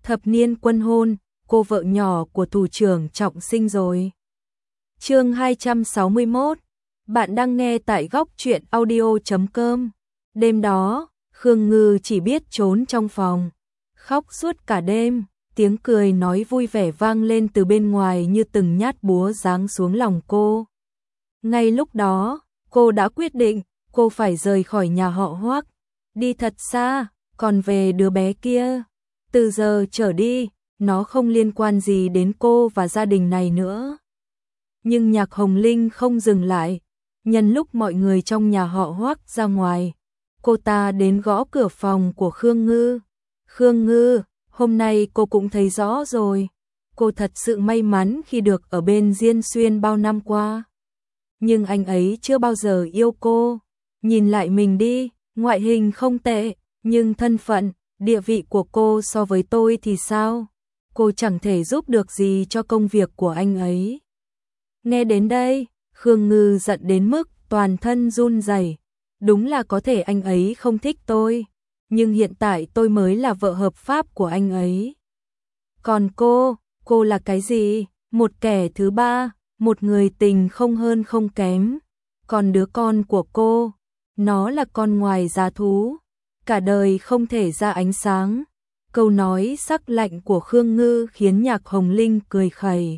thập niên quân hôn, cô vợ nhỏ của thủ trưởng Trọng Sinh rồi. Chương 261. Bạn đang nghe tại góc truyện audio.com. Đêm đó, Khương Ngư chỉ biết trốn trong phòng, khóc suốt cả đêm, tiếng cười nói vui vẻ vang lên từ bên ngoài như từng nhát búa giáng xuống lòng cô. Ngay lúc đó, cô đã quyết định, cô phải rời khỏi nhà họ Hoắc, đi thật xa, còn về đứa bé kia. Từ giờ trở đi, nó không liên quan gì đến cô và gia đình này nữa. Nhưng Nhạc Hồng Linh không dừng lại, nhân lúc mọi người trong nhà họ Hoắc ra ngoài, cô ta đến gõ cửa phòng của Khương Ngư. Khương Ngư, hôm nay cô cũng thấy rõ rồi, cô thật sự may mắn khi được ở bên Diên Xuyên bao năm qua. Nhưng anh ấy chưa bao giờ yêu cô. Nhìn lại mình đi, ngoại hình không tệ, nhưng thân phận, địa vị của cô so với tôi thì sao? Cô chẳng thể giúp được gì cho công việc của anh ấy. Nghe đến đây, Khương Ngư giận đến mức toàn thân run rẩy. Đúng là có thể anh ấy không thích tôi, nhưng hiện tại tôi mới là vợ hợp pháp của anh ấy. Còn cô là cái gì? Một kẻ thứ ba, một người tình không hơn không kém. Còn đứa con của cô, nó là con ngoài giá thú, cả đời không thể ra ánh sáng. Câu nói sắc lạnh của Khương Ngư khiến Nhạc Hồng Linh cười khẩy.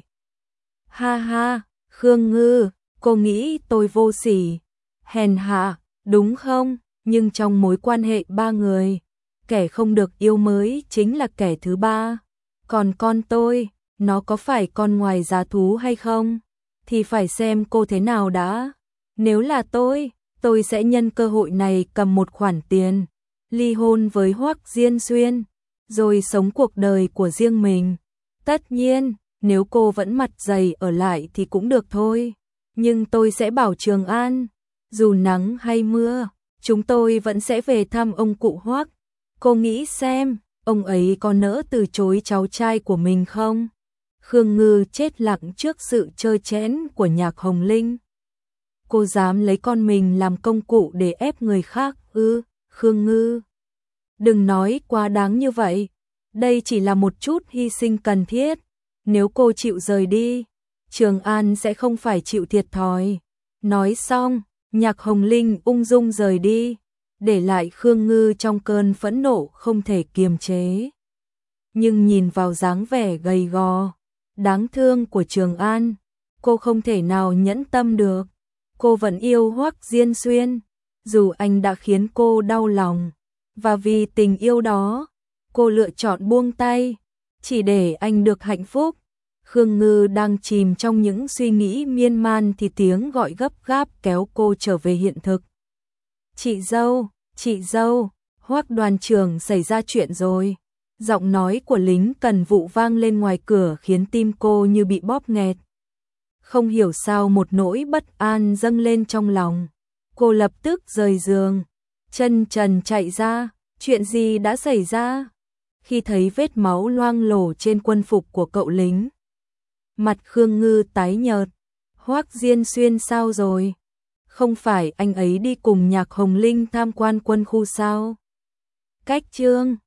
Ha ha, Khương Ngư, cô nghĩ tôi vô sỉ, hèn hạ, đúng không? Nhưng trong mối quan hệ ba người, kẻ không được yêu mới chính là kẻ thứ ba. Còn con tôi, nó có phải con ngoài giá thú hay không? Thì phải xem cô thế nào đã. Nếu là tôi sẽ nhân cơ hội này cầm một khoản tiền, ly hôn với Hoắc Diên Xuyên, rồi sống cuộc đời của riêng mình. Tất nhiên, nếu cô vẫn mặt dày ở lại thì cũng được thôi. Nhưng tôi sẽ bảo Trường An, dù nắng hay mưa, chúng tôi vẫn sẽ về thăm ông cụ Hoắc. Cô nghĩ xem, ông ấy có nỡ từ chối cháu trai của mình không? Khương Ngư chết lặng trước sự trơ trẽn của Nhạc Hồng Linh. Cô dám lấy con mình làm công cụ để ép người khác ư? Khương Ngư, đừng nói quá đáng như vậy. Đây chỉ là một chút hy sinh cần thiết. Nếu cô chịu rời đi, Trường An sẽ không phải chịu thiệt thòi. Nói xong, Nhạc Hồng Linh ung dung rời đi, để lại Khương Ngư trong cơn phẫn nộ không thể kiềm chế. Nhưng nhìn vào dáng vẻ gầy gò, đáng thương của Trường An, cô không thể nào nhẫn tâm được. Cô vẫn yêu Hoắc Diên Xuyên, dù anh đã khiến cô đau lòng. Và vì tình yêu đó, cô lựa chọn buông tay, chỉ để anh được hạnh phúc. Khương Ngư đang chìm trong những suy nghĩ miên man thì tiếng gọi gấp gáp kéo cô trở về hiện thực. Chị dâu, Hoắc đoàn trưởng xảy ra chuyện rồi. Giọng nói của lính cần vụ vang lên ngoài cửa khiến tim cô như bị bóp nghẹt. Không hiểu sao một nỗi bất an dâng lên trong lòng. Cô lập tức rời giường, chân trần chạy ra. Chuyện gì đã xảy ra? Khi thấy vết máu loang lổ trên quân phục của cậu lính, mặt Khương Ngư tái nhợt. Hoắc Diên Xuyên sao rồi? Không phải anh ấy đi cùng Nhạc Hồng Linh tham quan quân khu sao? Cách chương